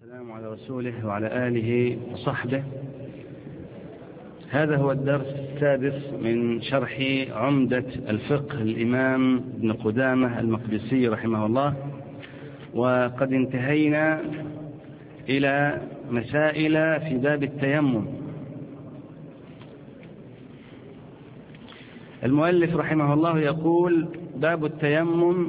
والسلام على رسوله وعلى آله وصحبه. هذا هو الدرس السادس من شرح عمدة الفقه الإمام ابن قدامة المقدسي رحمه الله، وقد انتهينا إلى مسائل في باب التيمم. المؤلف رحمه الله يقول: باب التيمم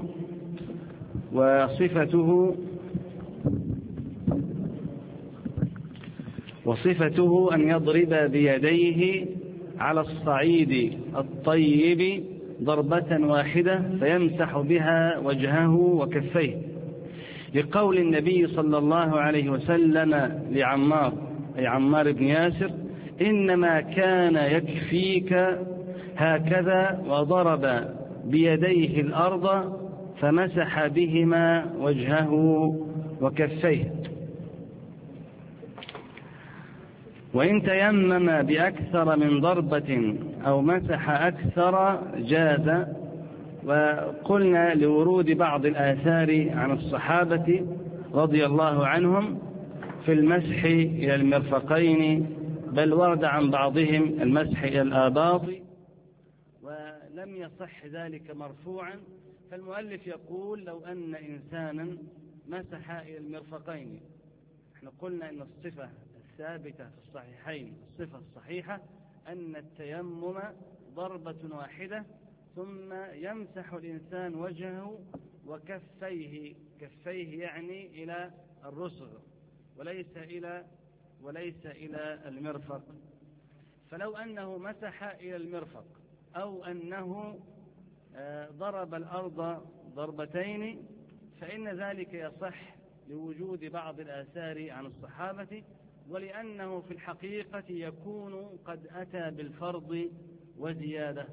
وصفته أن يضرب بيديه على الصعيد الطيب ضربة واحدة فيمسح بها وجهه وكفيه، لقول النبي صلى الله عليه وسلم لعمار، أي عمار بن ياسر: إنما كان يكفيك هكذا، وضرب بيديه الأرض فمسح بهما وجهه وكفيه. وإن تيمم بأكثر من ضربة أو مسح أكثر جاز. وقلنا لورود بعض الآثار عن الصحابة رضي الله عنهم في المسح إلى المرفقين، بل ورد عن بعضهم المسح إلى الآباط، ولم يصح ذلك مرفوعا. فالمؤلف يقول: لو أن إنسانا مسح إلى المرفقين، احنا قلنا أن الصفة الثابتة في الصحيحين، الصفة الصحيحة أن التيمم ضربة واحدة ثم يمسح الإنسان وجهه وكفيه، كفيه يعني إلى الرسغ وليس إلى المرفق. فلو أنه مسح إلى المرفق أو أنه ضرب الأرض ضربتين فإن ذلك يصح لوجود بعض الآثار عن الصحابة، ولأنه في الحقيقة يكون قد أتى بالفرض وزيادة.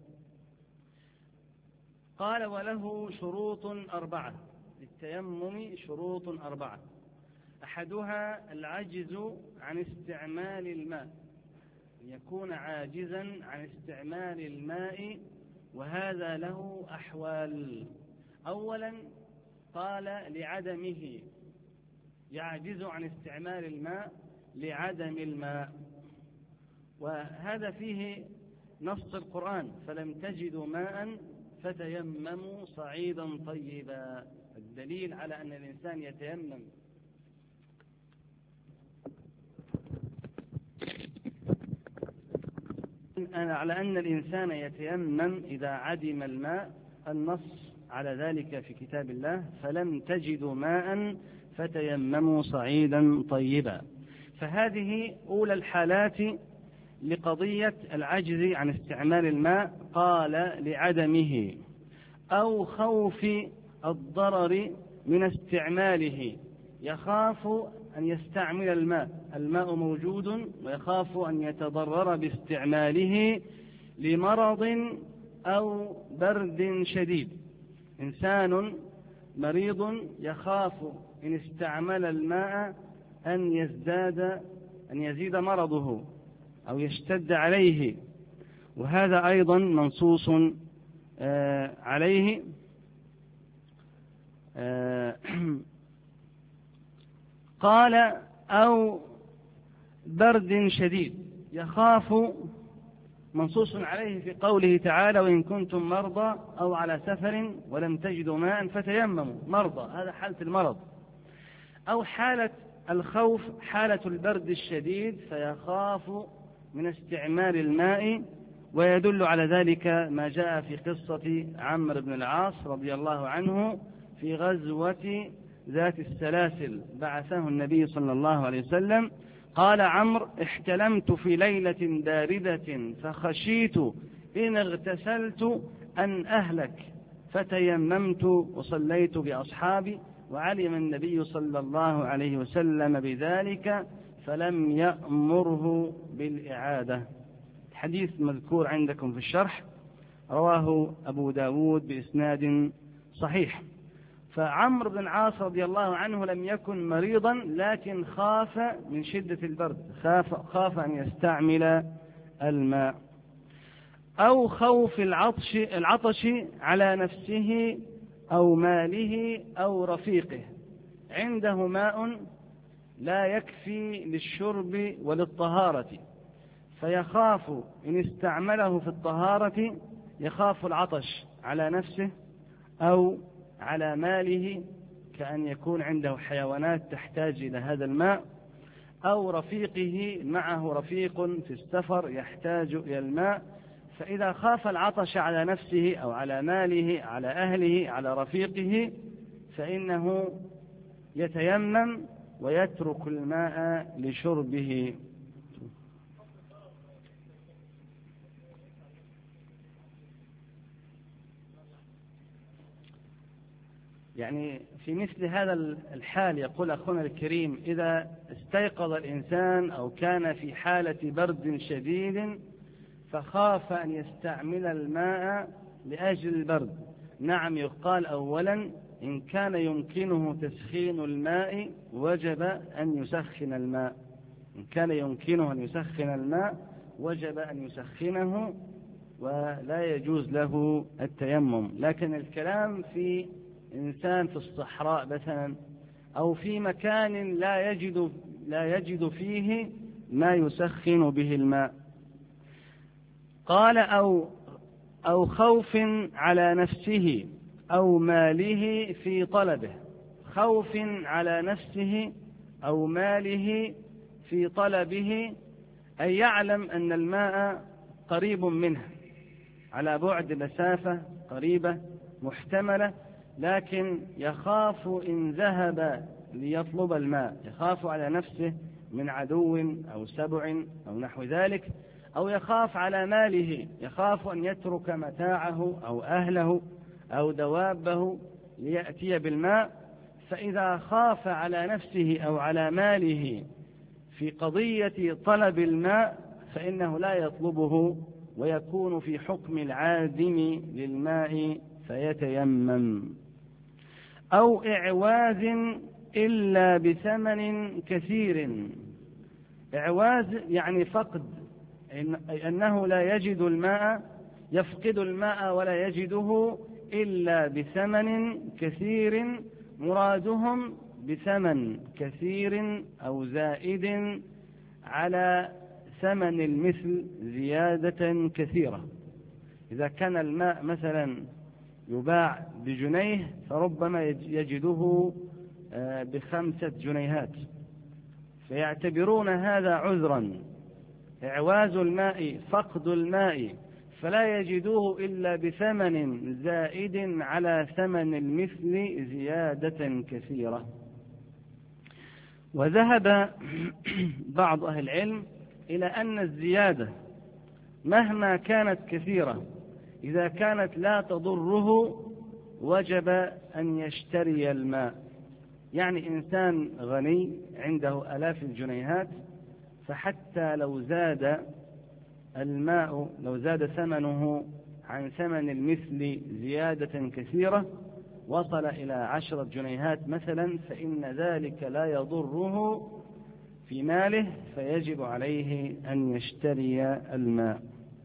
قال: وله شروط 4، للتيمم شروط 4. أحدها العجز عن استعمال الماء، يكون عاجزا عن استعمال الماء، وهذا له أحوال. أولا قال لعدمه، يعجز عن استعمال الماء لعدم الماء، وهذا فيه نص القرآن: فلم تجدوا ماء فتيمموا صعيدا طيبا. الدليل على أن الإنسان يتيمم إذا عدم الماء، النص على ذلك في كتاب الله: فلم تجدوا ماء فتيمموا صعيدا طيبا. فهذه أولى الحالات لقضية العجز عن استعمال الماء. قال لعدمه أو خوف الضرر من استعماله، يخاف أن يستعمل الماء موجود ويخاف أن يتضرر باستعماله لمرض أو برد شديد. إنسان مريض يخاف إن استعمل الماء أن يزيد مرضه أو يشتد عليه، وهذا أيضا منصوص عليه. قال: أو برد شديد، يخاف، منصوص عليه في قوله تعالى: وإن كنتم مرضى أو على سفر ولم تجدوا ماء فتيمموا. مرضى، هذا حالة المرض. أو حالة الخوف حالة البرد الشديد، فيخاف من استعمال الماء. ويدل على ذلك ما جاء في قصة عمرو بن العاص رضي الله عنه في غزوة ذات السلاسل، بعثه النبي صلى الله عليه وسلم. قال عمرو: احتلمت في ليلة باردة فخشيت إن اغتسلت أن أهلك، فتيممت وصليت بأصحابي، وعلم النبي صلى الله عليه وسلم بذلك فلم يأمره بالإعادة. الحديث مذكور عندكم في الشرح، رواه أبو داود بإسناد صحيح. فعمرو بن العاص رضي الله عنه لم يكن مريضا، لكن خاف من شدة البرد، خاف أن يستعمل الماء. أو خوف العطش على نفسه أو ماله أو رفيقه، عنده ماء لا يكفي للشرب وللطهارة، فيخاف إن استعمله في الطهارة يخاف العطش على نفسه أو على ماله، كأن يكون عنده حيوانات تحتاج إلى هذا الماء، أو رفيقه معه رفيق في السفر يحتاج إلى الماء، فإذا خاف العطش على نفسه أو على ماله على أهله على رفيقه فإنه يتيمم ويترك الماء لشربه. يعني في مثل هذا الحال يقول أخونا الكريم: إذا استيقظ الإنسان أو كان في حالة برد شديد فخاف أن يستعمل الماء لأجل البرد، نعم، يقال أولا إن كان يمكنه تسخين الماء وجب أن يسخن الماء، إن كان يمكنه أن يسخن الماء وجب أن يسخنه ولا يجوز له التيمم. لكن الكلام في إنسان في الصحراء مثلا أو في مكان لا يجد فيه ما يسخن به الماء. قال: أو خوف على نفسه أو ماله في طلبه. خوف على نفسه أو ماله في طلبه، أي يعلم أن الماء قريب منه على بعد مسافة قريبة محتملة، لكن يخاف إن ذهب ليطلب الماء، يخاف على نفسه من عدو أو سبع أو نحو ذلك، أو يخاف على ماله، يخاف أن يترك متاعه أو أهله أو دوابه ليأتي بالماء. فإذا خاف على نفسه أو على ماله في قضية طلب الماء فإنه لا يطلبه ويكون في حكم العادم للماء فيتيمم. أو إعواز إلا بثمن كثير. إعواز يعني فقد، أنه لا يجد الماء، يفقد الماء ولا يجده إلا بثمن كثير، مرادهم بثمن كثير أو زائد على ثمن المثل زيادة كثيرة. إذا كان الماء مثلا يباع بجنيه فربما يجده ب5 جنيهات، فيعتبرون هذا عذرا. إعواز الماء فقد الماء فلا يجدوه إلا بثمن زائد على ثمن المثل زيادة كثيرة. وذهب بعض أهل العلم إلى أن الزيادة مهما كانت كثيرة إذا كانت لا تضره وجب أن يشتري الماء. يعني إنسان غني عنده آلاف الجنيهات، فحتى لو زاد الماء، لو زاد ثمنه عن ثمن المثل زيادة كثيرة وصل إلى 10 جنيهات مثلا، فإن ذلك لا يضره في ماله فيجب عليه أن يشتري الماء.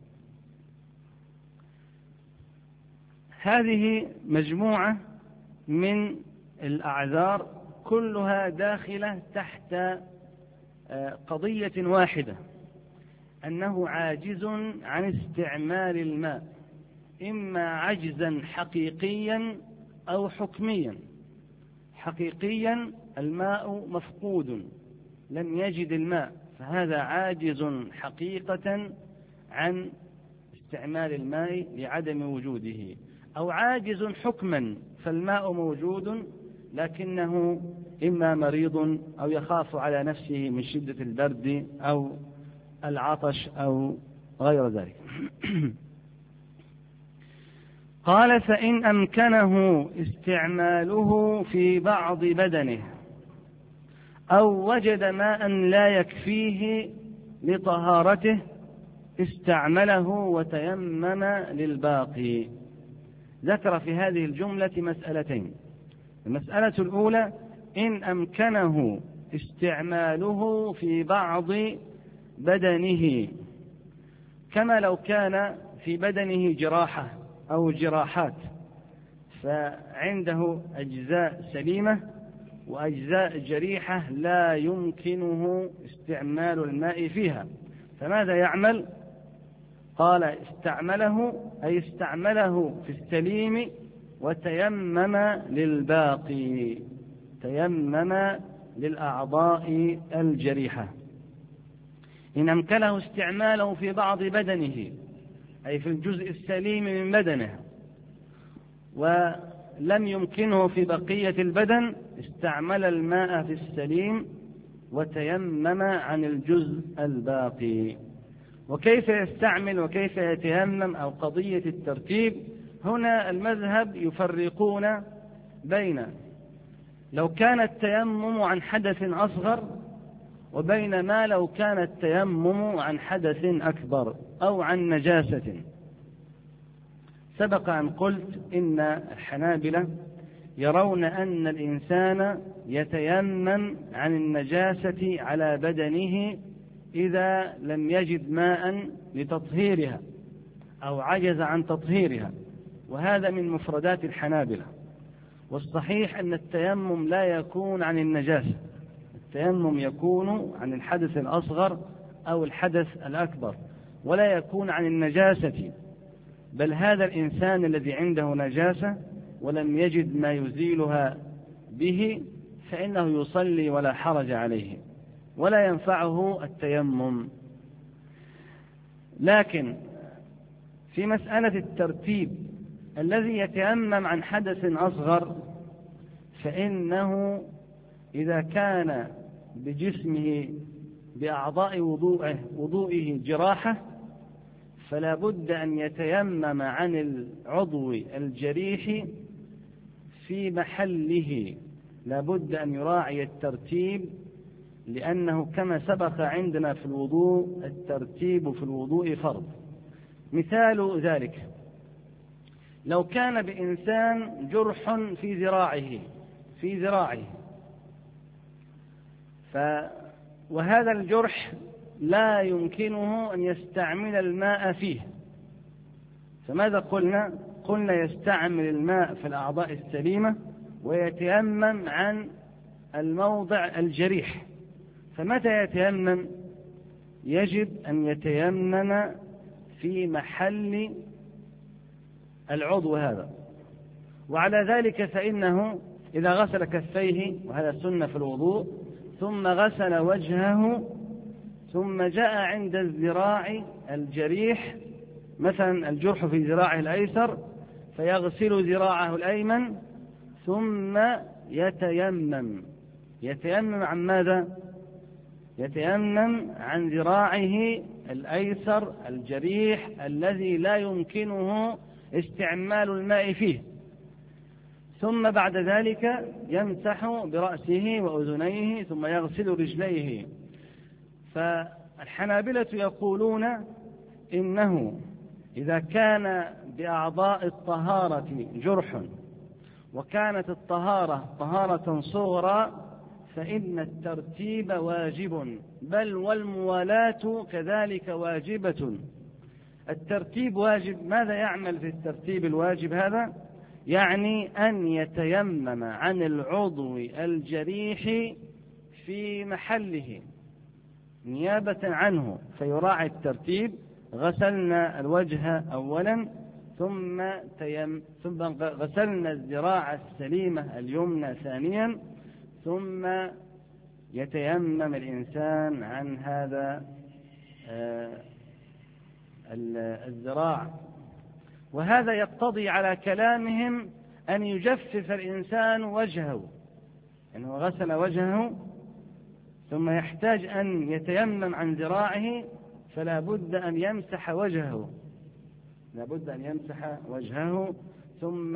هذه مجموعة من الأعذار كلها داخلة تحت قضية واحدة، أنه عاجز عن استعمال الماء، إما عجزا حقيقيا أو حكميا. حقيقيا الماء مفقود، لم يجد الماء، فهذا عاجز حقيقة عن استعمال الماء لعدم وجوده. أو عاجز حكما، فالماء موجود لكنه إما مريض أو يخاف على نفسه من شدة البرد أو العطش أو غير ذلك. قال: فإن أمكنه استعماله في بعض بدنه أو وجد ماء لا يكفيه لطهارته استعمله وتيمم للباقي. ذكر في هذه الجملة مسألتين. المسألة الأولى: إن أمكنه استعماله في بعض بدنه، كما لو كان في بدنه جراحة أو جراحات، فعنده أجزاء سليمة وأجزاء جريحة لا يمكنه استعمال الماء فيها، فماذا يعمل؟ قال استعمله في السليم وتيمم للباقي، تيمم للأعضاء الجريحة. إن أمكنه استعماله في بعض بدنه أي في الجزء السليم من بدنه ولم يمكنه في بقية البدن، استعمل الماء في السليم وتيمم عن الجزء الباقي. وكيف يستعمل وكيف يتيمم أو قضية الترتيب، هنا المذهب يفرقون بين لو كان التيمم عن حدث أصغر وبين ما لو كان التيمم عن حدث أكبر أو عن نجاسة. سبق أن قلت إن الحنابلة يرون أن الإنسان يتيمم عن النجاسة على بدنه إذا لم يجد ماء لتطهيرها أو عجز عن تطهيرها، وهذا من مفردات الحنابلة. والصحيح أن التيمم لا يكون عن النجاسة، التيمم يكون عن الحدث الأصغر أو الحدث الأكبر، ولا يكون عن النجاسة. بل هذا الإنسان الذي عنده نجاسة ولم يجد ما يزيلها به فإنه يصلي ولا حرج عليه ولا ينفعه التيمم. لكن في مسألة الترتيب الذي يتيمم عن حدث أصغر، فإنه إذا كان بجسمه بأعضاء وضوئه جراحة فلا بد أن يتيمم عن العضو الجريح في محله، لا بد أن يراعي الترتيب، لأنه كما سبق عندنا في الوضوء الترتيب في الوضوء فرض. مثال ذلك لو كان بإنسان جرح في ذراعه وهذا الجرح لا يمكنه أن يستعمل الماء فيه، فماذا قلنا يستعمل الماء في الأعضاء السليمة ويتيمم عن الموضع الجريح. فمتى يتيمم؟ يجب أن يتيمم في محل العضو هذا. وعلى ذلك فإنه إذا غسل كفيه، وهذا سنة في الوضوء، ثم غسل وجهه ثم جاء عند الذراع الجريح، مثلا الجرح في ذراعه الأيسر، فيغسل ذراعه الأيمن ثم يتيمم عن ماذا؟ يتيمم عن ذراعه الأيسر الجريح الذي لا يمكنه استعمال الماء فيه، ثم بعد ذلك يمسح برأسه وأذنيه ثم يغسل رجليه. فالحنابلة يقولون إنه إذا كان بأعضاء الطهارة جرح وكانت الطهارة طهارة صغرى فإن الترتيب واجب، بل والموالاة كذلك واجبة. الترتيب واجب. ماذا يعمل في الترتيب الواجب هذا؟ يعني أن يتيمم عن العضو الجريح في محله نيابة عنه، فيراعي الترتيب. غسلنا الوجه أولا ثم غسلنا الذراع السليمة اليمنى ثانيا، ثم يتيمم الإنسان عن هذا الذراع. وهذا يقتضي على كلامهم أن يجفف الإنسان وجهه، أنه غسل وجهه ثم يحتاج أن يتيمم عن ذراعه، فلا بد أن يمسح وجهه، ثم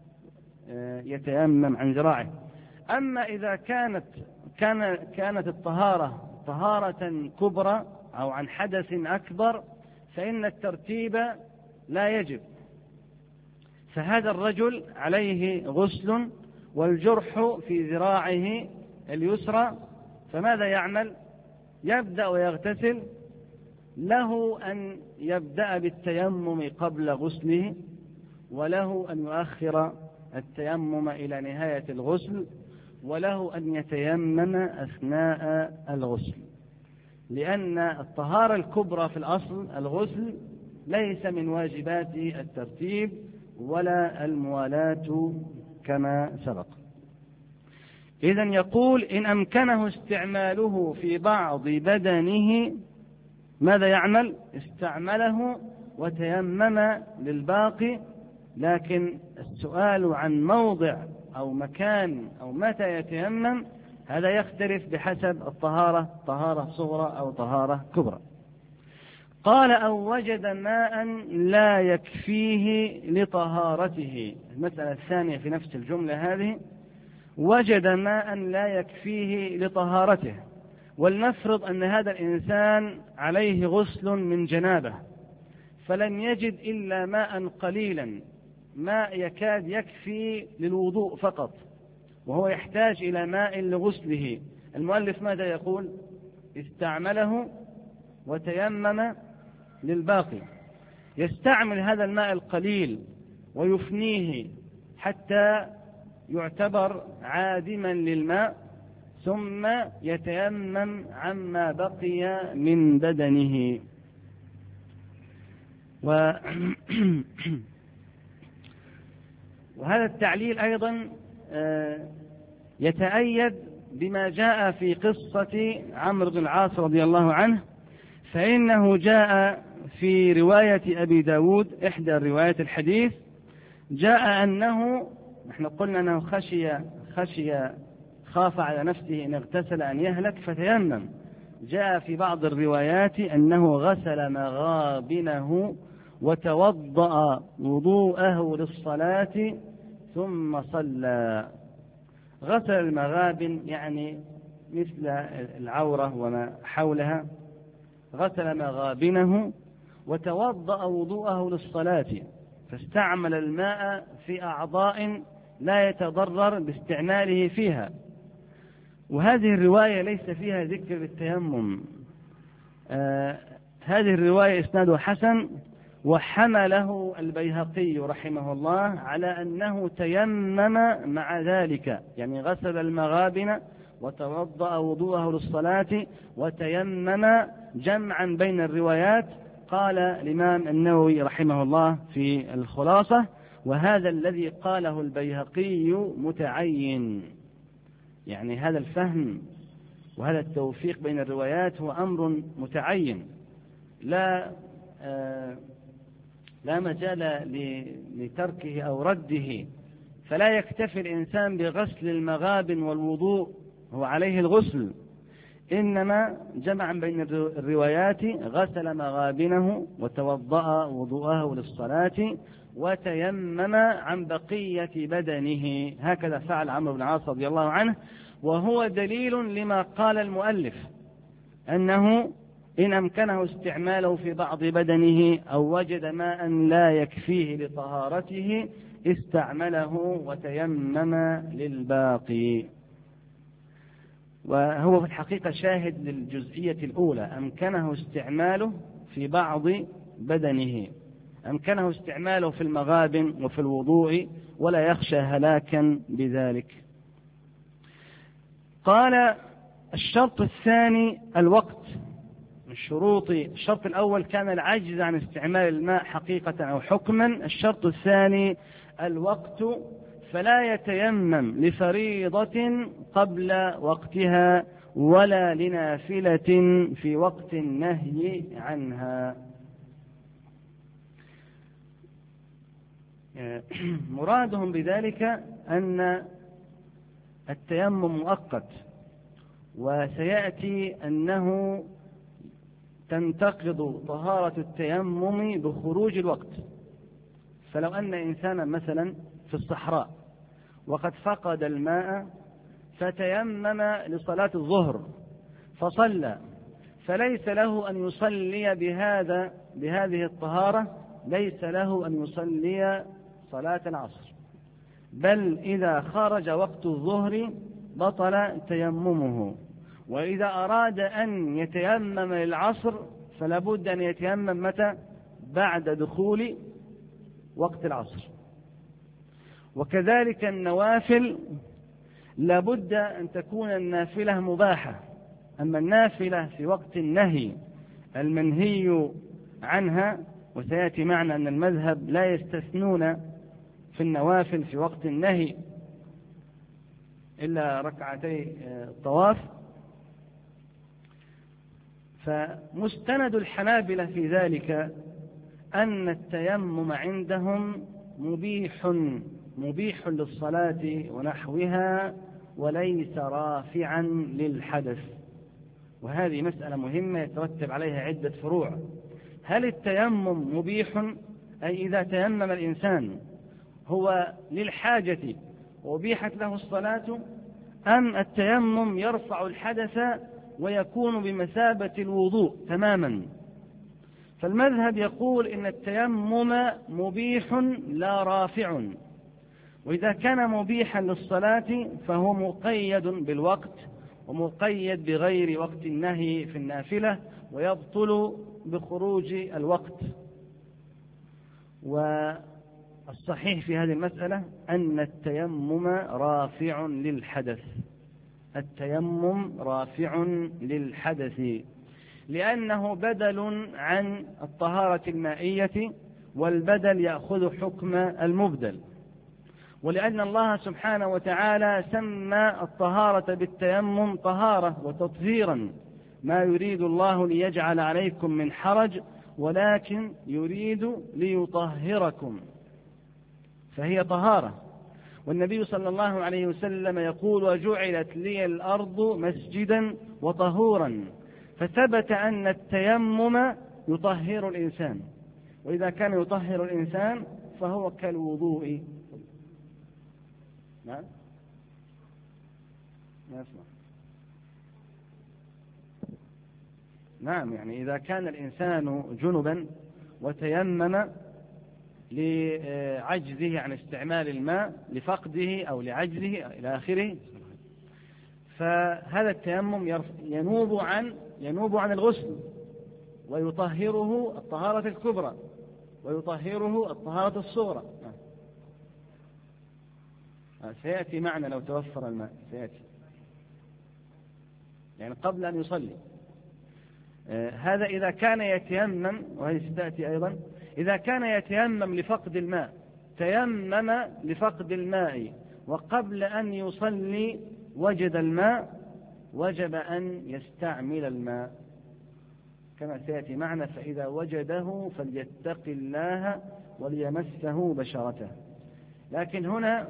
يتيمم عن ذراعه. أما إذا كانت الطهارة طهارة كبرى أو عن حدث أكبر فإن الترتيب لا يجب، فهذا الرجل عليه غسل والجرح في ذراعه اليسرى، فماذا يعمل؟ يبدأ ويغتسل. له أن يبدأ بالتيمم قبل غسله، وله أن يؤخر التيمم إلى نهاية الغسل، وله أن يتيمم أثناء الغسل، لأن الطهارة الكبرى في الأصل الغسل ليس من واجبات الترتيب ولا الموالاة كما سبق. إذن يقول إن أمكنه استعماله في بعض بدنه ماذا يعمل؟ استعمله وتيمم للباقي، لكن السؤال عن موضع أو مكان أو متى يتيمم هذا يختلف بحسب الطهارة، طهارة صغرى أو طهارة كبرى. قال أو وجد ماء لا يكفيه لطهارته. المسألة الثانية في نفس الجملة هذه، وجد ماء لا يكفيه لطهارته، ولنفرض أن هذا الإنسان عليه غسل من جنابه فلم يجد إلا ماء قليلا، ماء يكاد يكفي للوضوء فقط، وهو يحتاج إلى ماء لغسله. المؤلف ماذا يقول؟ استعمله وتيمم للباقي. يستعمل هذا الماء القليل ويفنيه حتى يعتبر عادما للماء، ثم يتيمم عما بقي من بدنه. وهذا التعليل أيضا يتأيد بما جاء في قصة عمرو بن العاص رضي الله عنه، فإنه جاء في رواية أبي داود إحدى روايات الحديث، جاء أنه نحن قلنا أنه خاف على نفسه إن اغتسل أن يهلك فتيمم. جاء في بعض الروايات أنه غسل مغابنه وتوضأ وضوءه للصلاة ثم صلى. غسل المغابن يعني مثل العورة وما حولها، غسل مغابنه وتوضأ وضوءه للصلاة، فاستعمل الماء في أعضاء لا يتضرر باستعماله فيها. وهذه الرواية ليس فيها ذكر التيمم. هذه الرواية إسنادها حسن، وحمله البيهقي رحمه الله على أنه تيمم مع ذلك، يعني غسل المغابن وتوضأ وضوءه للصلاة وتيمم، جمعا بين الروايات. قال الإمام النووي رحمه الله في الخلاصة: وهذا الذي قاله البيهقي متعين. يعني هذا الفهم وهذا التوفيق بين الروايات هو أمر متعين، لا مجال لتركه أو رده. فلا يكتفي الإنسان بغسل المغابن والوضوء هو عليه الغسل، إنما جمعا بين الروايات غسل مغابنه وتوضأ وضوءه للصلاة وتيمم عن بقية بدنه. هكذا فعل عمرو بن العاص رضي الله عنه، وهو دليل لما قال المؤلف أنه إن أمكنه استعماله في بعض بدنه أو وجد ماء لا يكفيه لطهارته استعمله وتيمم للباقي. وهو في الحقيقة شاهد للجزئية الأولى، أمكنه استعماله في بعض بدنه، أمكنه استعماله في المغابن وفي الوضوء ولا يخشى هلاكا بذلك. قال الشرط الثاني الوقت. من شروط الشرط الأول كان العجز عن استعمال الماء حقيقة أو حكما، الشرط الثاني الوقت، فلا يتيمم لفريضة قبل وقتها ولا لنافلة في وقت النهي عنها. مرادهم بذلك أن التيمم مؤقت، وسيأتي أنه تنتقض طهارة التيمم بخروج الوقت. فلو أن إنسانا مثلا في الصحراء وقد فقد الماء فتيمم لصلاة الظهر فصلى، فليس له أن يصلي بهذه الطهارة، ليس له أن يصلي صلاة العصر، بل إذا خرج وقت الظهر بطل تيممه. وإذا أراد أن يتيمم للعصر فلا بد أن يتيمم متى؟ بعد دخول وقت العصر. وكذلك النوافل لابد أن تكون النافلة مباحة. أما النافلة في وقت النهي المنهي عنها، وسيأتي معنا أن المذهب لا يستثنون في النوافل في وقت النهي إلا ركعتي الطواف، فمستند الحنابلة في ذلك أن التيمم عندهم مبيح للصلاة ونحوها، وليس رافعا للحدث. وهذه مسألة مهمة يترتب عليها عدة فروع. هل التيمم مبيح، أي إذا تيمم الإنسان هو للحاجة وأبيحت له الصلاة، أم التيمم يرفع الحدث ويكون بمثابة الوضوء تماما؟ فالمذهب يقول إن التيمم مبيح لا رافع، وإذا كان مبيحا للصلاة فهو مقيد بالوقت ومقيد بغير وقت النهي في النافلة، ويبطل بخروج الوقت. والصحيح في هذه المسألة أن التيمم رافع للحدث، التيمم رافع للحدث، لأنه بدل عن الطهارة المائية، والبدل يأخذ حكم المبدل، ولأن الله سبحانه وتعالى سمى الطهارة بالتيمم طهارة وتطهيرا، ما يريد الله ليجعل عليكم من حرج ولكن يريد ليطهركم، فهي طهارة. والنبي صلى الله عليه وسلم يقول: وجعلت لي الأرض مسجدا وطهورا. فثبت أن التيمم يطهر الإنسان، وإذا كان يطهر الإنسان فهو كالوضوء. نعم، نعم، يعني إذا كان الإنسان جنبا وتيمم لعجزه عن استعمال الماء، لفقده أو لعجزه إلى آخره، فهذا التيمم ينوب عن الغسل، ويطهره الطهارة الكبرى ويطهره الطهارة الصغرى. سيأتي معنا لو توفر الماء، سيأتي يعني قبل أن يصلي. هذا إذا كان يتيمم، وهي ستأتي أيضا، إذا كان يتيمم لفقد الماء، تيمم لفقد الماء وقبل أن يصلي وجد الماء، وجب أن يستعمل الماء كما سيأتي معنا: فإذا وجده فليتق الله وليمسه بشرته. لكن هنا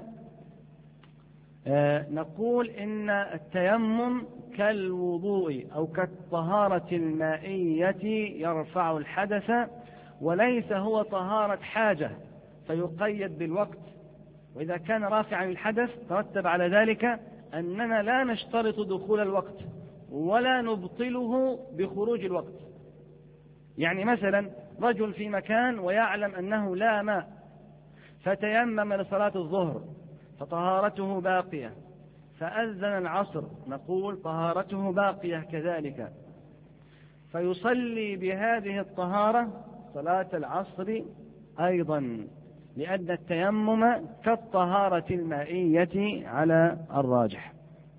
نقول إن التيمم كالوضوء أو كالطهارة المائية يرفع الحدث، وليس هو طهارة حاجة فيقيد بالوقت. وإذا كان رافعا الحدث ترتب على ذلك أننا لا نشترط دخول الوقت ولا نبطله بخروج الوقت. يعني مثلا رجل في مكان ويعلم أنه لا ماء فتيمم لصلاة الظهر فطهارته باقية، فأذن العصر نقول طهارته باقية كذلك، فيصلي بهذه الطهارة صلاة العصر أيضا، لأن التيمم كالطهارة المائية على الراجح.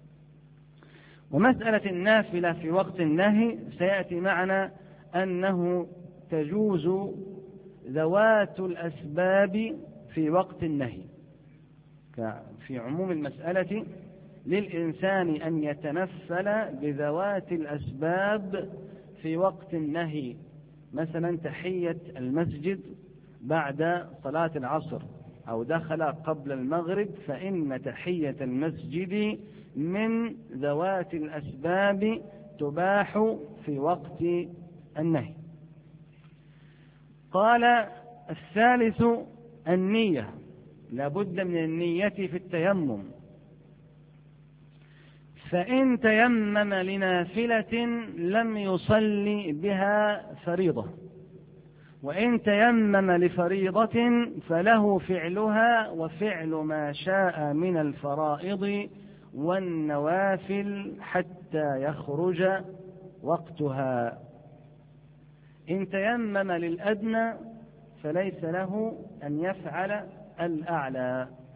ومسألة النافلة في وقت النهي سيأتي معنا أنه تجوز ذوات الأسباب في وقت النهي، في عموم المسألة للإنسان أن يتنفل بذوات الأسباب في وقت النهي، مثلا تحية المسجد بعد صلاة العصر أو دخل قبل المغرب، فإن تحية المسجد من ذوات الأسباب تباح في وقت النهي. قال الثالث النية، لا بد من النية في التيمم. فإن تيمم لنافلة لم يصلي بها فريضة، وإن تيمم لفريضة فله فعلها وفعل ما شاء من الفرائض والنوافل حتى يخرج وقتها. إن تيمم للأدنى فليس له أن يفعل الأعلى،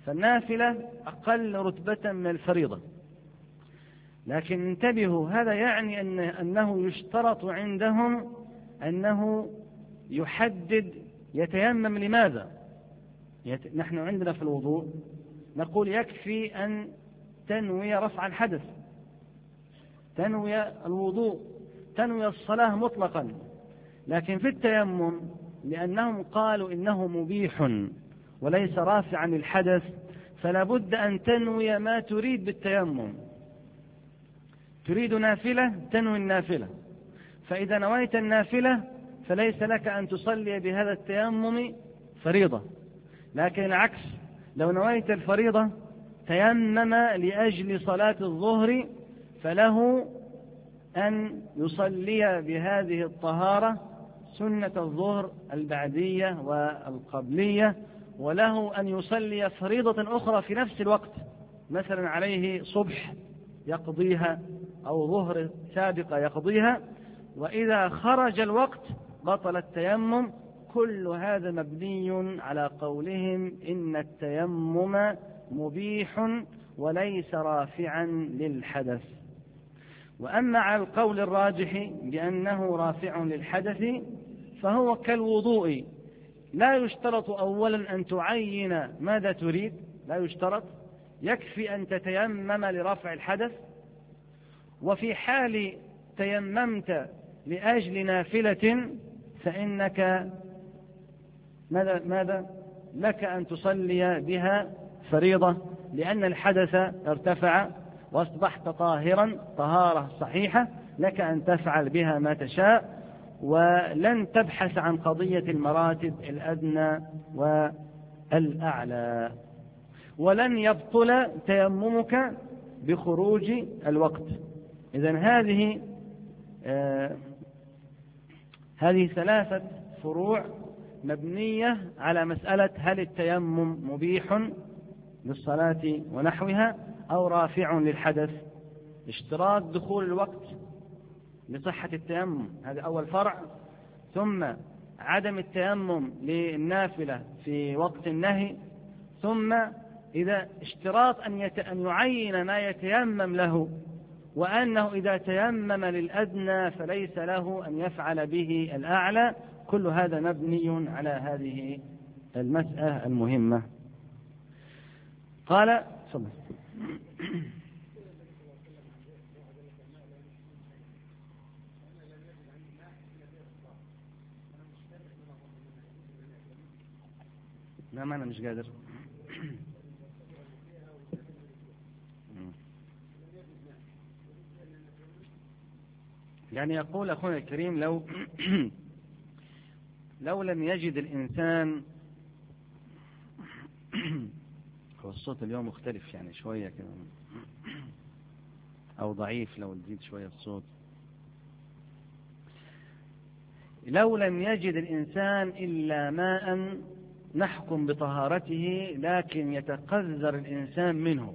فالنافلة أقل رتبة من الفريضة. لكن انتبهوا، هذا يعني أنه يشترط عندهم أنه يحدد يتيمم لماذا. نحن عندنا في الوضوء نقول يكفي أن تنوي رفع الحدث، تنوي الوضوء، تنوي الصلاة مطلقا. لكن في التيمم لأنهم قالوا إنه مبيح وليس رافعا للحدث، فلا بد أن تنوي ما تريد بالتيمم. تريد نافلة تنوي النافلة، فإذا نويت النافلة فليس لك أن تصلي بهذا التيمم فريضة. لكن العكس، لو نويت الفريضة تيمم لأجل صلاة الظهر فله أن يصلي بهذه الطهارة سنة الظهر البعدية والقبلية، وله أن يصلي فريضة أخرى في نفس الوقت، مثلا عليه صبح يقضيها أو ظهر سابقة يقضيها، وإذا خرج الوقت بطل التيمم. كل هذا مبني على قولهم إن التيمم مبيح وليس رافعا للحدث. وأما على القول الراجح بأنه رافع للحدث فهو كالوضوء، لا يشترط أولا أن تعين ماذا تريد، لا يشترط، يكفي أن تتيمم لرفع الحدث. وفي حال تيممت لأجل نافلة فإنك ماذا لك أن تصلي بها فريضة، لأن الحدث ارتفع وأصبحت طاهرا طهارة صحيحة، لك أن تفعل بها ما تشاء، ولن تبحث عن قضية المراتب الأدنى والأعلى، ولن يبطل تيممك بخروج الوقت. إذن هذه ثلاثة فروع مبنية على مسألة هل التيمم مبيح للصلاة ونحوها أو رافع للحدث. اشتراط دخول الوقت لصحة التيمم، هذا أول فرع. ثم عدم التيمم للنافلة في وقت النهي. ثم إذا اشتراط أن يعين ما يتيمم له، وأنه إذا تيمم للأدنى فليس له أن يفعل به الأعلى. كل هذا مبني على هذه المسألة المهمة. قال صلى ما أنا مش قادر. يعني يقول أخونا الكريم لو لم يجد الإنسان هو الصوت اليوم مختلف يعني شوية كده أو ضعيف، لو تزيد شوية الصوت. لو لم يجد الإنسان إلا ماء نحكم بطهارته، لكن يتقذر الإنسان منه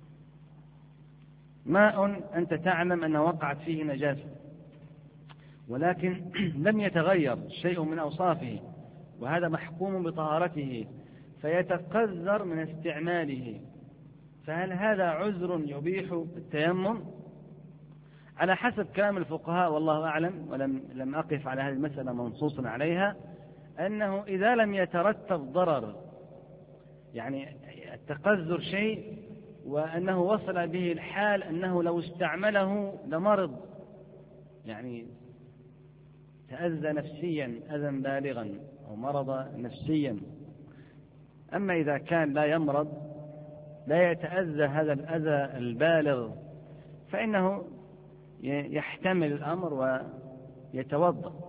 ماء أنت تعلم أنه وقعت فيه نجاسة، ولكن لم يتغير شيء من أوصافه، وهذا محكوم بطهارته، فيتقذر من استعماله، فهل هذا عذر يبيح التيمم؟ على حسب كلام الفقهاء والله أعلم، ولم أقف على هذه المسألة منصوصا عليها، أنه إذا لم يترتب ضرر، يعني التقذر شيء وأنه وصل به الحال أنه لو استعمله لمرض، يعني تأذى نفسيا أذى بالغا أو مرض نفسيا. أما إذا كان لا يمرض، لا يتأذى هذا الأذى البالغ، فإنه يحتمل الأمر ويتوضأ.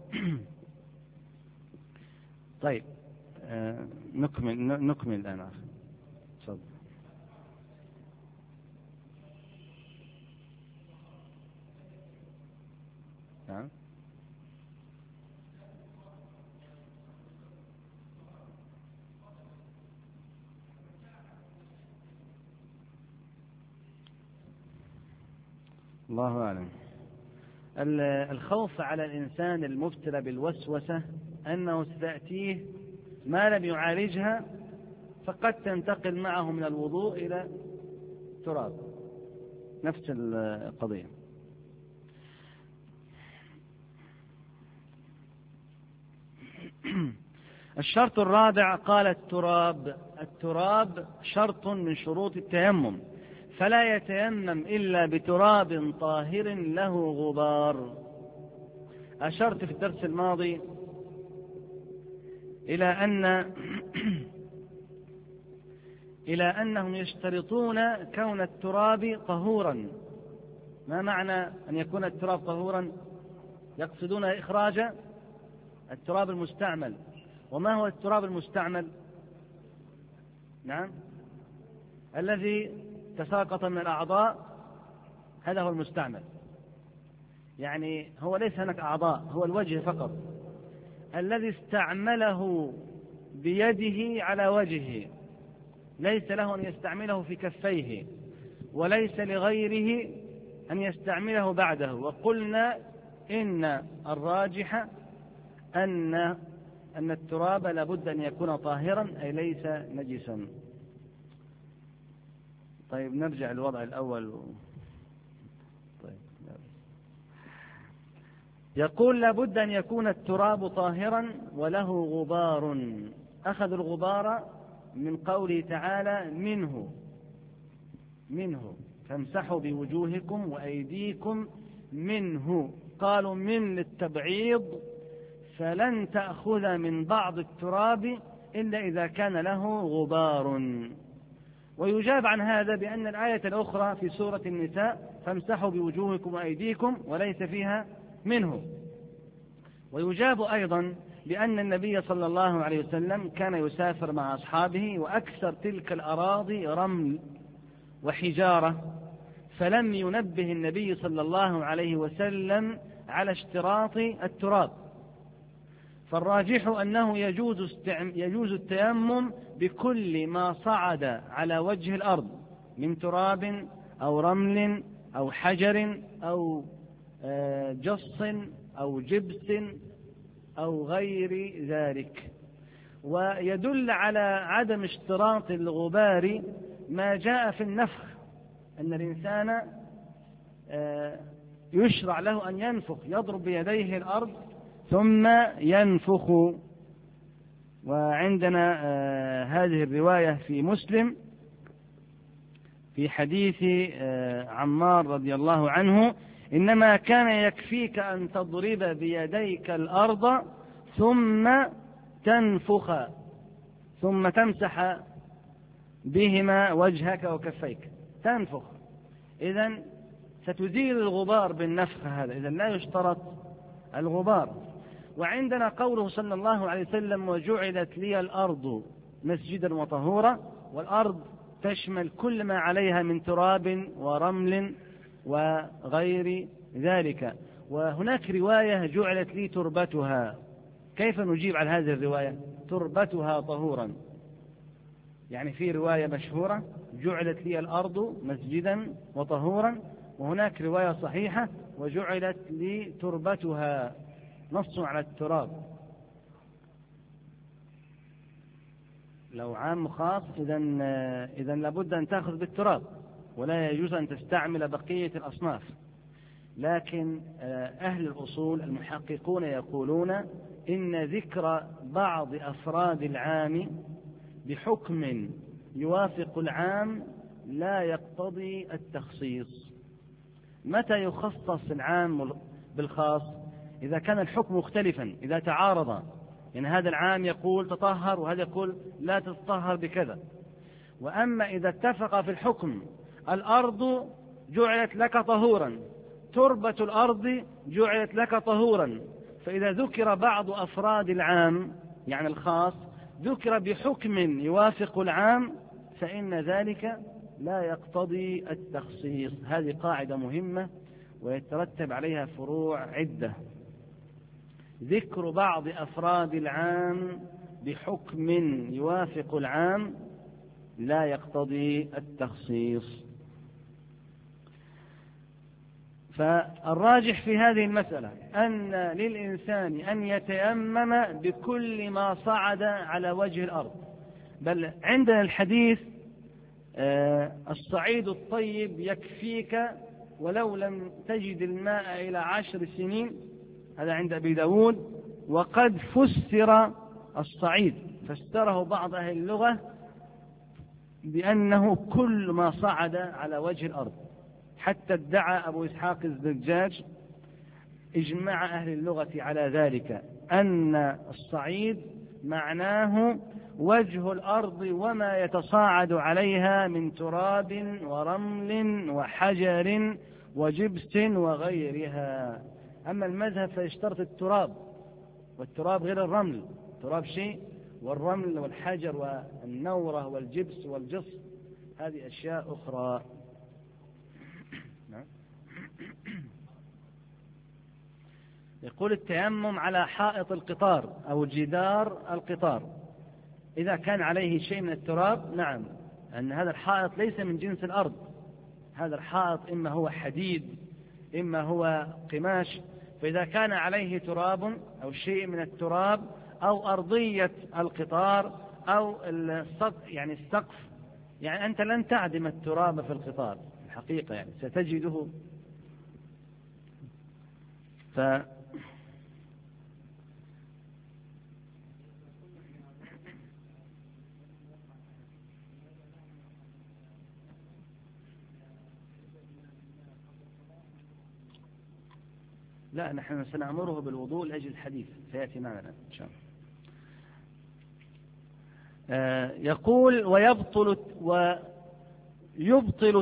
طيب نكمل الآن. تفضل. نعم. الله أعلم. الخوف على الإنسان المبتلى بالوسوسة أنه ستأتيه ما لم يعالجها فقد تنتقل معه من الوضوء إلى تراب، نفس القضية. الشرط الرابع قال التراب شرط من شروط التيمم، فلا يتيمم إلا بتراب طاهر له غبار. أشرت في الدرس الماضي إلى أنهم يشترطون كون التراب طهورا. ما معنى أن يكون التراب طهورا؟ يقصدون إخراج التراب المستعمل. وما هو التراب المستعمل؟ نعم، الذي تساقط من الأعضاء، هذا هو المستعمل. يعني هو ليس هناك أعضاء، هو الوجه فقط الذي استعمله بيده على وجهه، ليس له أن يستعمله في كفيه، وليس لغيره أن يستعمله بعده. وقلنا إن الراجح أن التراب لابد أن يكون طاهرا، أي ليس نجسا. طيب نرجع للوضع الأول. طيب. يقول لابد أن يكون التراب طاهرا وله غبار. أخذ الغبار من قوله تعالى منه فامسحوا بوجوهكم وأيديكم منه. قالوا من للتبعيض، فلن تأخذ من بعض التراب إلا إذا كان له غبار. ويجاب عن هذا بأن الآية الأخرى في سورة النساء فامسحوا بوجوهكم وأيديكم وليس فيها منه. ويجاب أيضا بأن النبي صلى الله عليه وسلم كان يسافر مع أصحابه، وأكثر تلك الأراضي رمل وحجارة، فلم ينبه النبي صلى الله عليه وسلم على اشتراط التراب. فالراجح أنه يجوز التيمم بكل ما صعد على وجه الأرض من تراب أو رمل أو حجر أو جص أو جبس أو غير ذلك. ويدل على عدم اشتراط الغبار ما جاء في النفخ، أن الإنسان يشرع له أن ينفخ، يضرب بيديه الأرض ثم ينفخ. وعندنا هذه الرواية في مسلم في حديث عمار رضي الله عنه: إنما كان يكفيك أن تضرب بيديك الأرض ثم تنفخ ثم تمسح بهما وجهك وكفيك، تنفخ. إذن ستزيل الغبار بالنفخ هذا، إذن لا يشترط الغبار. وعندنا قوله صلى الله عليه وسلم: وجعلت لي الأرض مسجدا وطهورا. والأرض تشمل كل ما عليها من تراب ورمل وغير ذلك. وهناك رواية: جعلت لي تربتها. كيف نجيب على هذه الرواية؟ تربتها طهورا، يعني في رواية مشهورة: جعلت لي الأرض مسجدا وطهورا، وهناك رواية صحيحة: وجعلت لي تربتها، نص على التراب. لو عام خاص إذن لابد أن تأخذ بالتراب، ولا يجوز أن تستعمل بقية الأصناف. لكن أهل الأصول المحققون يقولون إن ذكر بعض أفراد العام بحكم يوافق العام لا يقتضي التخصيص. متى يخصص العام بالخاص؟ إذا كان الحكم مختلفا، إذا تعارض، يعني هذا العام يقول تطهر وهذا يقول لا تتطهر بكذا. وأما إذا اتفق في الحكم: الأرض جعلت لك طهورا، تربة الأرض جعلت لك طهورا، فإذا ذكر بعض أفراد العام يعني الخاص ذكر بحكم يوافق العام فإن ذلك لا يقتضي التخصيص. هذه قاعدة مهمة ويترتب عليها فروع عدة. ذكر بعض أفراد العام بحكم يوافق العام لا يقتضي التخصيص. فالراجح في هذه المسألة أن للإنسان أن يتيمم بكل ما صعد على وجه الأرض بل عندنا الحديث الصعيد الطيب يكفيك ولو لم تجد الماء إلى 10 سنين، هذا عند أبي داود. وقد فسر الصعيد، فسره بعض أهل اللغة بأنه كل ما صعد على وجه الأرض، حتى ادعى أبو إسحاق الزجاج إجماع أهل اللغة على ذلك، أن الصعيد معناه وجه الأرض وما يتصاعد عليها من تراب ورمل وحجر وجبس وغيرها. أما المذهب فيشترط التراب، والتراب غير الرمل، التراب شيء والرمل والحجر والنورة والجبس والجص هذه أشياء أخرى. يقول التيمم على حائط القطار أو جدار القطار إذا كان عليه شيء من التراب، نعم، أن هذا الحائط ليس من جنس الأرض، هذا الحائط إما هو حديد إما هو قماش، فإذا كان عليه تراب أو شيء من التراب أو أرضية القطار أو يعني السقف، يعني أنت لن تعدم التراب في القطار الحقيقة، يعني ستجده. لا، نحن سنأمره بالوضوء لأجل الحديث سيأتي معنا إن شاء الله. يقول ويبطل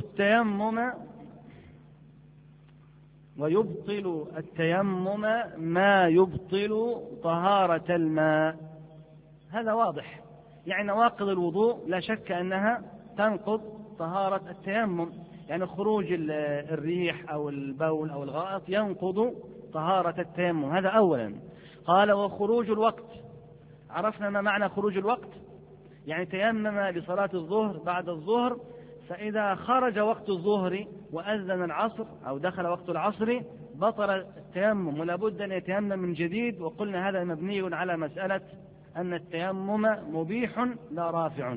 التيمم ما يبطل طهارة الماء. هذا واضح، يعني نواقض الوضوء لا شك أنها تنقض طهارة التيمم، يعني خروج الريح أو البول أو الغائط ينقض طهارة التيمم، هذا أولا. قال وخروج الوقت، عرفنا ما معنى خروج الوقت، يعني تيمم لصلاة الظهر بعد الظهر، فإذا خرج وقت الظهر وأذن العصر أو دخل وقت العصر بطل التيمم ولا بد أن يتيمم من جديد. وقلنا هذا مبني على مسألة أن التيمم مبيح لا رافع،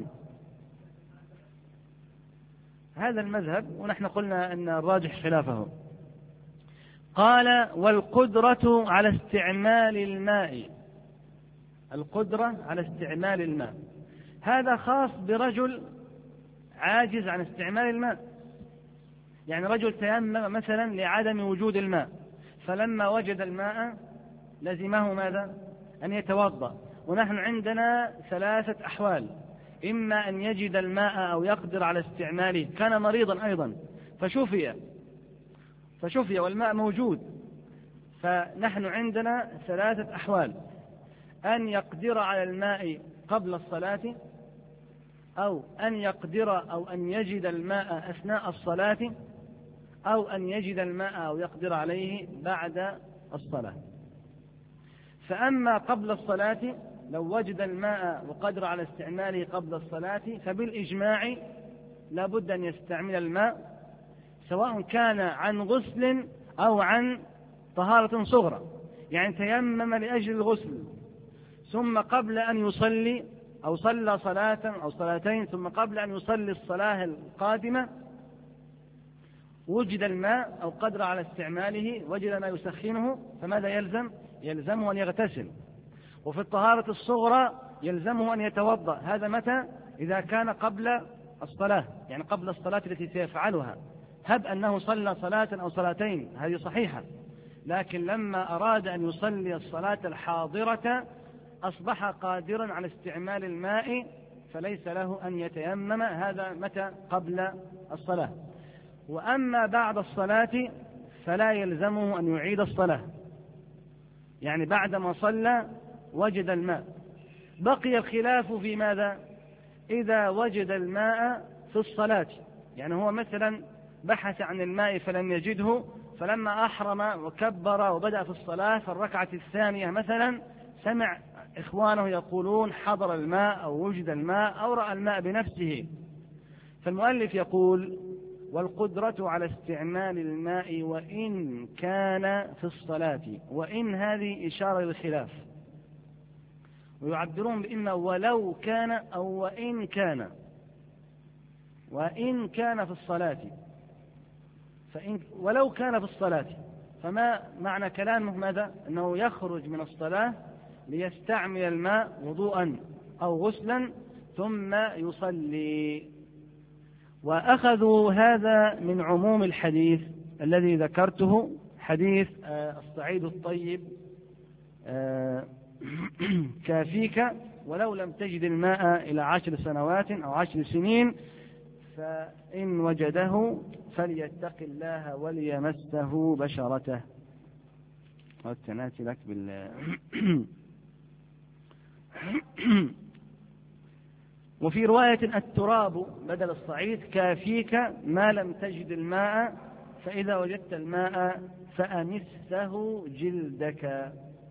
هذا المذهب، ونحن قلنا أن الراجح خلافه. قال والقدرة على استعمال الماء، القدرة على استعمال الماء هذا خاص برجل عاجز عن استعمال الماء، يعني رجل تيمم مثلا لعدم وجود الماء، فلما وجد الماء لزمه ماذا؟ أن يتوضأ. ونحن عندنا 3 أحوال، إما أن يجد الماء أو يقدر على استعماله، كان مريضا أيضا فشفي والماء موجود، فنحن عندنا 3 أحوال: أن يقدر على الماء قبل الصلاة، أو أن يقدر أو أن يجد الماء أثناء الصلاة، أو أن يجد الماء أو يقدر عليه بعد الصلاة. فأما قبل الصلاة لو وجد الماء وقدر على استعماله قبل الصلاة فبالإجماع لا بد أن يستعمل الماء، سواء كان عن غسل أو عن طهارة صغرى، يعني تيمم لأجل الغسل ثم قبل أن يصلي أو صلى صلاة أو صلاتين ثم قبل أن يصلي الصلاة القادمة وجد الماء أو قدر على استعماله، وجد ما يسخنه، فماذا يلزمه أن يغتسل. وفي الطهارة الصغرى يلزمه أن يتوضأ، هذا متى؟ إذا كان قبل الصلاة، يعني قبل الصلاة التي سيفعلها، هب أنه صلى صلاة أو صلاتين هذه صحيحة، لكن لما أراد أن يصلي الصلاة الحاضرة أصبح قادرا على استعمال الماء فليس له أن يتيمم، هذا متى؟ قبل الصلاة. وأما بعد الصلاة فلا يلزمه أن يعيد الصلاة، يعني بعدما صلى وجد الماء. بقي الخلاف في ماذا؟ إذا وجد الماء في الصلاة، يعني هو مثلا بحث عن الماء فلم يجده، فلما أحرم وكبر وبدأ في الصلاة في الركعة الثانية مثلا سمع إخوانه يقولون حضر الماء أو وجد الماء أو رأى الماء بنفسه، فالمؤلف يقول والقدرة على استعمال الماء وإن كان في الصلاة، وإن هذه إشارة للخلاف، ويعبرون بإما ولو كان أو وإن كان في الصلاة، ولو كان في الصلاة. فما معنى كلامه ماذا؟ أنه يخرج من الصلاة ليستعمل الماء وضوءا أو غسلا ثم يصلي. وأخذوا هذا من عموم الحديث الذي ذكرته، حديث الصعيد الطيب كافيك ولو لم تجد الماء إلى 10 سنوات أو 10 سنين، فإن وجده فليتق الله وليمسه بشرته. والتناتي لك وفي رواية التراب بدل الصعيد كافيك ما لم تجد الماء، فإذا وجدت الماء فأمسه جلدك.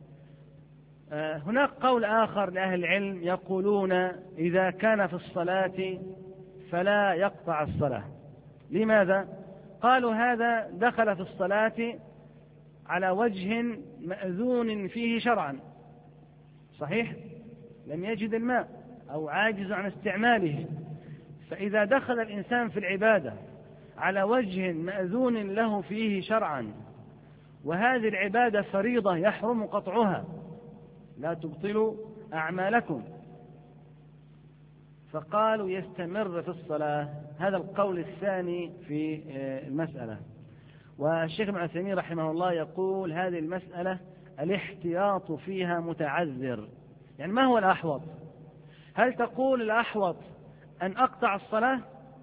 هناك قول آخر لأهل العلم يقولون إذا كان في الصلاة فلا يقطع الصلاة. لماذا؟ قالوا هذا دخل في الصلاة على وجه مأذون فيه شرعا، صحيح؟ لم يجد الماء أو عاجز عن استعماله، فإذا دخل الإنسان في العبادة على وجه مأذون له فيه شرعا، وهذه العبادة فريضة يحرم قطعها، لا تبطلوا أعمالكم، فقالوا يستمر في الصلاة. هذا القول الثاني في المسألة. والشيخ ابن عثيمين رحمه الله يقول هذه المسألة الاحتياط فيها متعذر. يعني ما هو الأحوط؟ هل تقول الأحوط أن أقطع الصلاة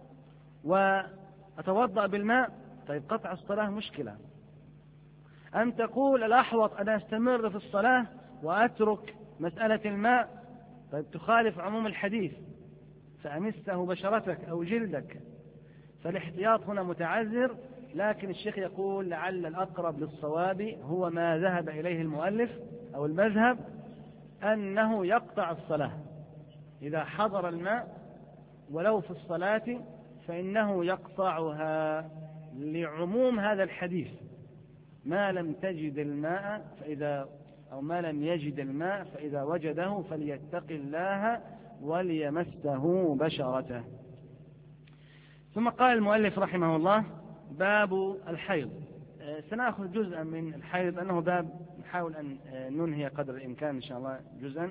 وأتوضأ بالماء؟ طيب قطع الصلاة مشكلة. أم تقول الأحوط أن أستمر في الصلاة وأترك مسألة الماء؟ طيب تخالف عموم الحديث فأمسه بشرتك أو جلدك. فالاحتياط هنا متعذر، لكن الشيخ يقول لعل الأقرب للصواب هو ما ذهب إليه المؤلف أو المذهب، أنه يقطع الصلاة إذا حضر الماء ولو في الصلاة، فإنه يقطعها لعموم هذا الحديث ما لم تجد الماء ما لم يجد الماء فإذا وجده فليتق الله وليمسه بشرته. ثم قال المؤلف رحمه الله باب الحيض. سنأخذ جزءا من الحيض أنه باب نحاول أن ننهي قدر الإمكان إن شاء الله جزءا.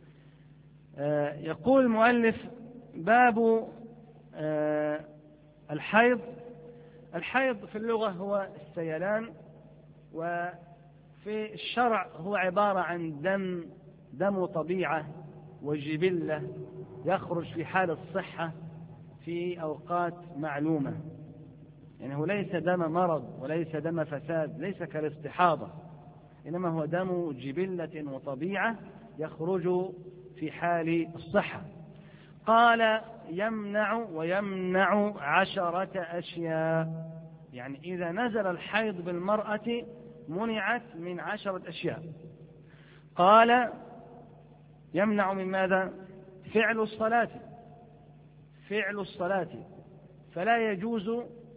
يقول المؤلف باب الحيض. الحيض في اللغة هو السيلان، وفي الشرع هو عبارة عن دم طبيعة وجبلة يخرج في حال الصحة في أوقات معلومة. يعني هو ليس دم مرض وليس دم فساد، ليس كالاستحاضة، إنما هو دم جبلة وطبيعة يخرج في حال الصحة. قال ويمنع 10 أشياء. يعني إذا نزل الحيض بالمرأة منعت من 10 أشياء. قال يمنع من ماذا؟ فعل الصلاة، فلا يجوز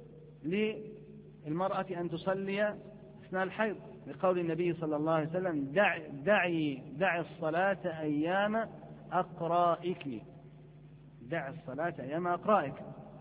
للمرأة أن تصلي أثناء الحيض، لقول النبي صلى الله عليه وسلم دعي الصلاة أيام أقرائك. دع الصلاة أيام أقرائك.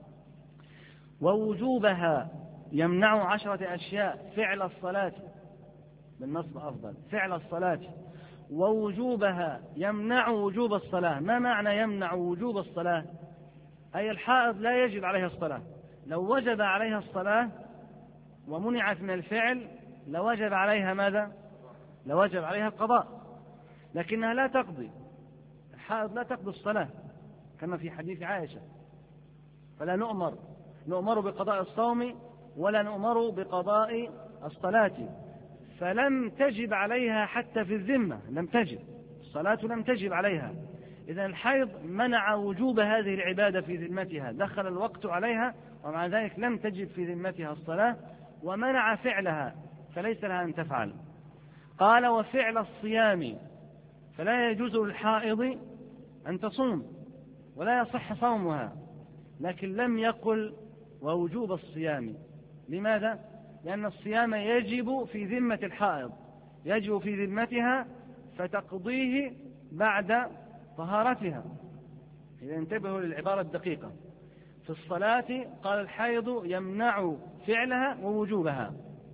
ووجوبها يمنع 10 أشياء. فعل الصلاة بالنصب أفضل، فعل الصلاة. ووجوبها يمنع وجوب الصلاة. ما معنى يمنع وجوب الصلاة؟ أي الحائض لا يجب عليها الصلاة. لو وجب عليها الصلاة ومنعت من الفعل لوجب عليها ماذا؟ لوجب عليها القضاء، لكنها لا تقضي. الحائض لا تقضي الصلاة كما في حديث عائشة. فلا نؤمر بقضاء الصوم ولا نؤمر بقضاء الصلاة. فلم تجب عليها حتى في الذمة، لم تجب الصلاة، لم تجب عليها. إذن الحيض منع وجوب هذه العبادة في ذمتها، دخل الوقت عليها ومع ذلك لم تجب في ذمتها الصلاة، ومنع فعلها فليس لها أن تفعل. قال وفعل الصيام، فلا يجوز للحائض أن تصوم ولا يصح صومها، لكن لم يقل ووجوب الصيام. لماذا؟ لأن الصيام يجب في ذمة الحائض، يجب في ذمتها فتقضيه بعد طهارتها. إذا انتبهوا للعبارة الدقيقة. في الصلاة قال الحيض يمنع فعلها ووجوبها،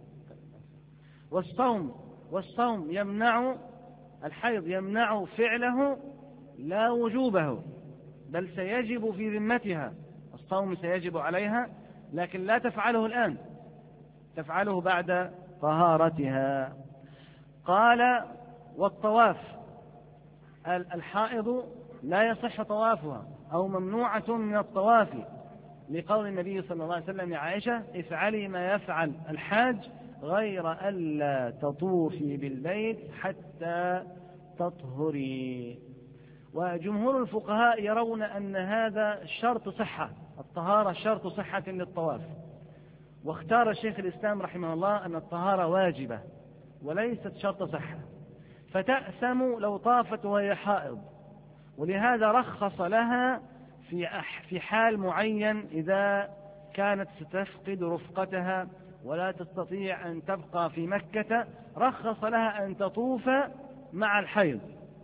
والصوم يمنع، الحيض يمنع فعله لا وجوبه، بل سيجب في ذمتها. الصوم سيجب عليها لكن لا تفعله الآن، تفعله بعد طهارتها. قال والطواف، الحائض لا يصح طوافها أو ممنوعة من الطواف، لقول النبي صلى الله عليه وسلم لعائشة: افعلي ما يفعل الحاج غير ألا تطوفي بالبيت حتى تطهري. وجمهور الفقهاء يرون أن هذا شرط صحة، الطهارة شرط صحة للطواف. واختار شيخ الإسلام رحمه الله أن الطهارة واجبة وليست شرط صحة، فتأثم لو طافت وهي حائض، ولهذا رخص لها في حال معين إذا كانت ستفقد رفقتها ولا تستطيع أن تبقى في مكة، رخص لها أن تطوف مع الحيض.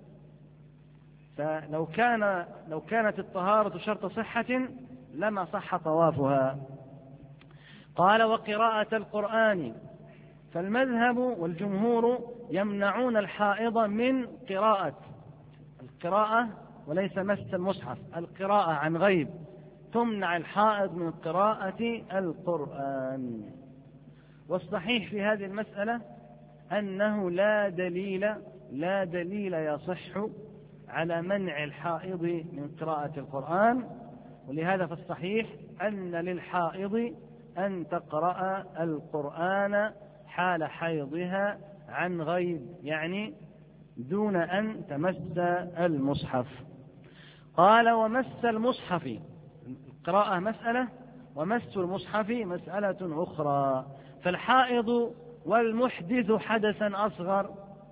فلو كانت الطهارة شرط صحة لما صح طوافها. قال وقراءة القرآن، فالمذهب والجمهور يمنعون الحائض من القراءة وليس مس المصحف، القراءة عن غيب، تمنع الحائض من قراءة القرآن. والصحيح في هذه المسألة أنه لا دليل يصح على منع الحائض من قراءة القرآن، ولهذا في الصحيح أن للحائض أن تقرأ القرآن حال حيضها عن غيب، يعني دون أن تمس المصحف. قال ومس المصحف، القراءة مسألة ومس المصحف مسألة أخرى. فالحائض والمحدث حدثا أصغر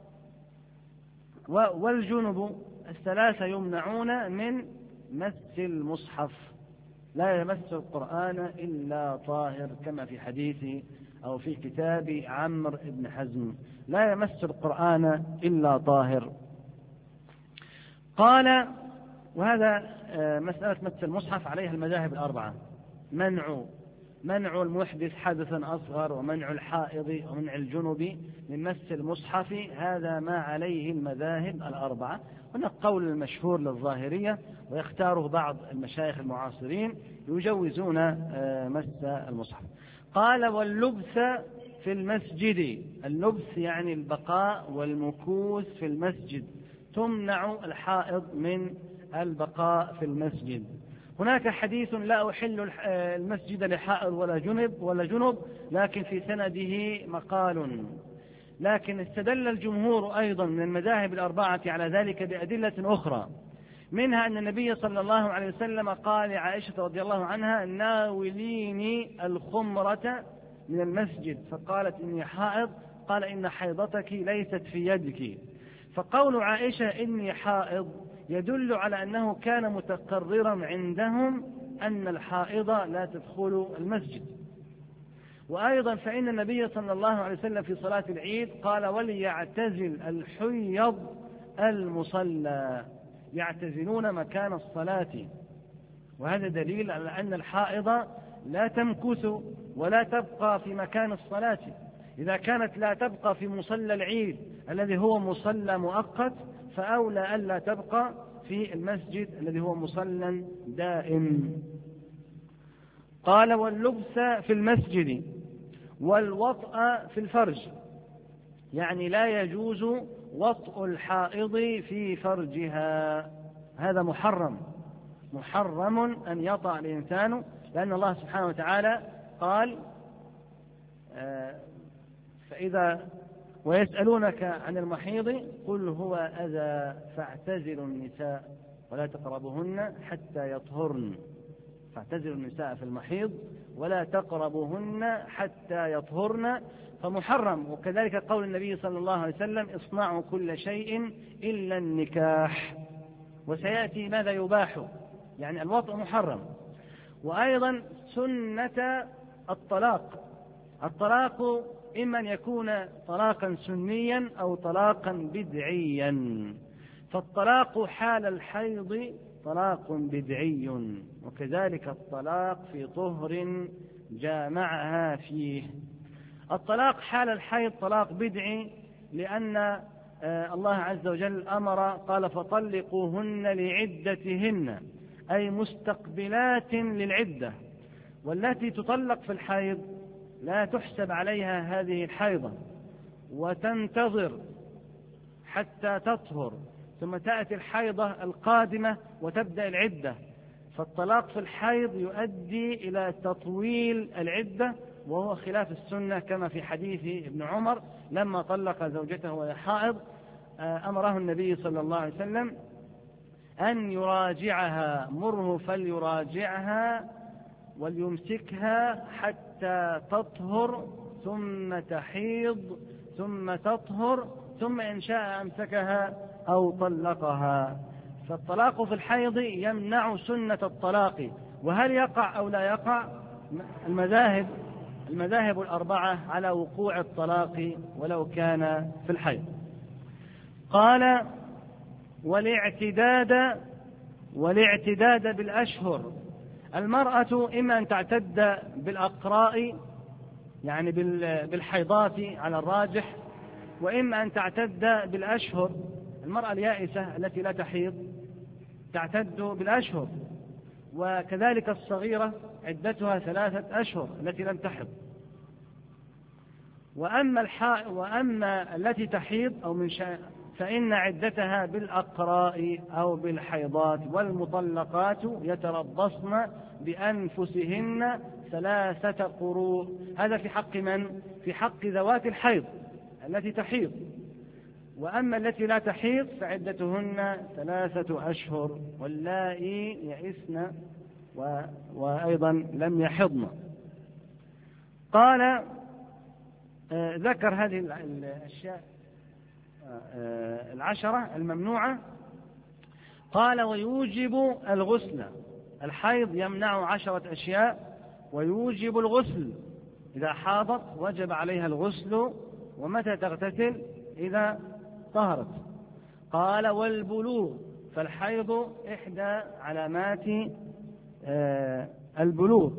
والجنب الثلاثة يمنعون من مس المصحف، لا يمس القرآن إلا طاهر، كما في حديث أو في كتاب عمرو بن حزم: لا يمس القرآن إلا طاهر. قال وهذا مسألة مس المصحف عليها المذاهب الأربعة: منع المحدث حدثا أصغر، ومنع الحائض، ومنع الجنب من مس المصحف، هذا ما عليه المذاهب الأربعة. هناك قول المشهور للظاهرية ويختاره بعض المشايخ المعاصرين يجوزون مس المصحف. قال واللبس في المسجد، اللبس يعني البقاء والمكوث في المسجد، تمنع الحائض من البقاء في المسجد. هناك حديث: لا أحل المسجد لحائض ولا جنب، لكن في سنده مقال. لكن استدل الجمهور أيضا من المذاهب الأربعة على ذلك بأدلة أخرى، منها أن النبي صلى الله عليه وسلم قال لعائشة رضي الله عنها: ناوليني الخمرة من المسجد، فقالت إني حائض، قال إن حيضتك ليست في يدك. فقول عائشة إني حائض يدل على أنه كان متقررا عندهم أن الحائض لا تدخل المسجد. وأيضا فإن النبي صلى الله عليه وسلم في صلاة العيد قال: وليعتزل الحيض المصلى، يعتزلون مكان الصلاة. وهذا دليل على أن الحائض لا تمكث ولا تبقى في مكان الصلاة. إذا كانت لا تبقى في مصلى العيد الذي هو مصلى مؤقت، فأولى ألا تبقى في المسجد الذي هو مصلى دائم. قال واللبس في المسجد والوطء في الفرج، يعني لا يجوز وطء الحائض في فرجها، هذا محرم أن يطأ الإنسان، لأن الله سبحانه وتعالى قال: ويسألونك عن المحيض قل هو أذى فاعتزلوا النساء ولا تقربوهن حتى يطهرن. فاعتزلوا النساء في المحيض ولا تقربوهن حتى يطهرن، فمحرم. وكذلك قول النبي صلى الله عليه وسلم: اصنعوا كل شيء إلا النكاح. وسيأتي ماذا يباح، يعني الوطء محرم. وأيضا سنة الطلاق إما أن يكون طلاقا سنيا أو طلاقا بدعيا. فالطلاق حال الحيض طلاق بدعي، وكذلك الطلاق في طهر جامعها فيه. الطلاق حال الحيض طلاق بدعي، لأن الله عز وجل أمر قال فطلقوهن لعدتهن، أي مستقبلات للعدة. والتي تطلق في الحيض لا تحسب عليها هذه الحيضة، وتنتظر حتى تطهر، ثم تأتي الحيضة القادمة وتبدأ العدة. فالطلاق في الحيض يؤدي إلى تطويل العدة، وهو خلاف السنة، كما في حديث ابن عمر لما طلق زوجته وهي حائض أمره النبي صلى الله عليه وسلم أن يراجعها، مره فليراجعها وليمسكها حتى تطهر ثم تحيض ثم تطهر، ثم إن شاء أمسكها أو طلقها. فالطلاق في الحيض يمنع سنة الطلاق. وهل يقع أو لا يقع؟ المذاهب الأربعة على وقوع الطلاق ولو كان في الحيض. قال والاعتداد بالأشهر. المرأة إما أن تعتد بالأقراء، يعني بالحيضات على الراجح، وإما أن تعتد بالأشهر. المرأة اليائسة التي لا تحيض تعتد بالأشهر، وكذلك الصغيرة عدتها 3 أشهر التي لم تحض. وأما التي تحيض أو من فإن عدتها بالأقراء أو بالحيضات. والمطلقات يتربصن بأنفسهن 3 قروء. هذا في حق من؟ في حق ذوات الحيض التي تحيض. وأما التي لا تحيض فعدتهن 3 أشهر، واللائي يئسن وأيضا لم يحضن. قال ذكر هذه الأشياء 10 الممنوعة. قال ويوجب الغسل. الحيض يمنع 10 أشياء، ويوجب الغسل. إذا حاضت وجب عليها الغسل. ومتى تغتسل؟ إذا طهرت. قال والبلوغ. فالحيض إحدى علامات البلوغ.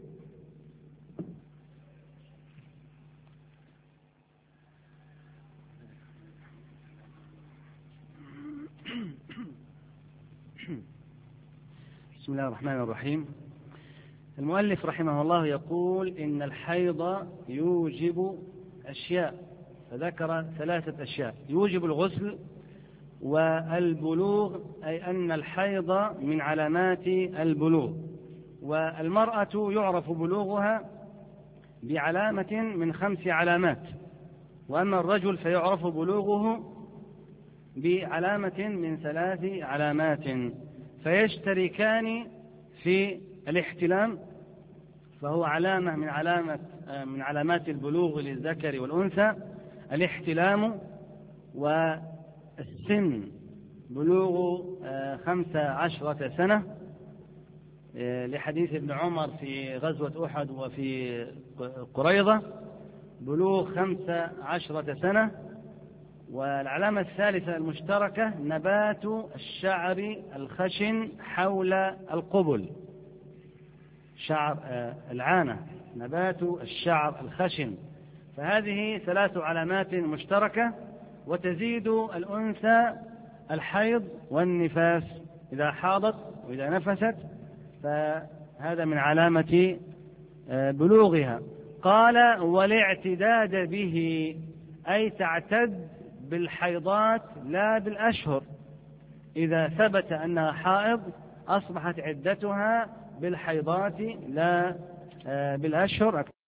بسم الله الرحمن الرحيم. المؤلف رحمه الله يقول إن الحيض يوجب أشياء، فذكر 3 أشياء: يوجب الغسل، والبلوغ، أي أن الحيض من علامات البلوغ. والمرأة يعرف بلوغها بعلامة من 5 علامات، وأما الرجل فيعرف بلوغه بعلامة من 3 علامات. فيشتركان في الاحتلام، فهو علامة من علامات البلوغ للذكر والأنثى، الاحتلام. والسن بلوغ 15 سنة، لحديث ابن عمر في غزوة أحد وفي قريظة بلوغ 15 سنة. والعلامة الثالثة المشتركة نبات الشعر الخشن حول القبل، شعر العانة، نبات الشعر الخشن. فهذه 3 علامات مشتركة. وتزيد الأنثى الحيض والنفاس إذا حاضت وإذا نفست، فهذا من علامة بلوغها. قال والاعتداد به، أي تعتد بالحيضات لا بالأشهر. إذا ثبت أنها حائض أصبحت عدتها بالحيضات لا بالأشهر.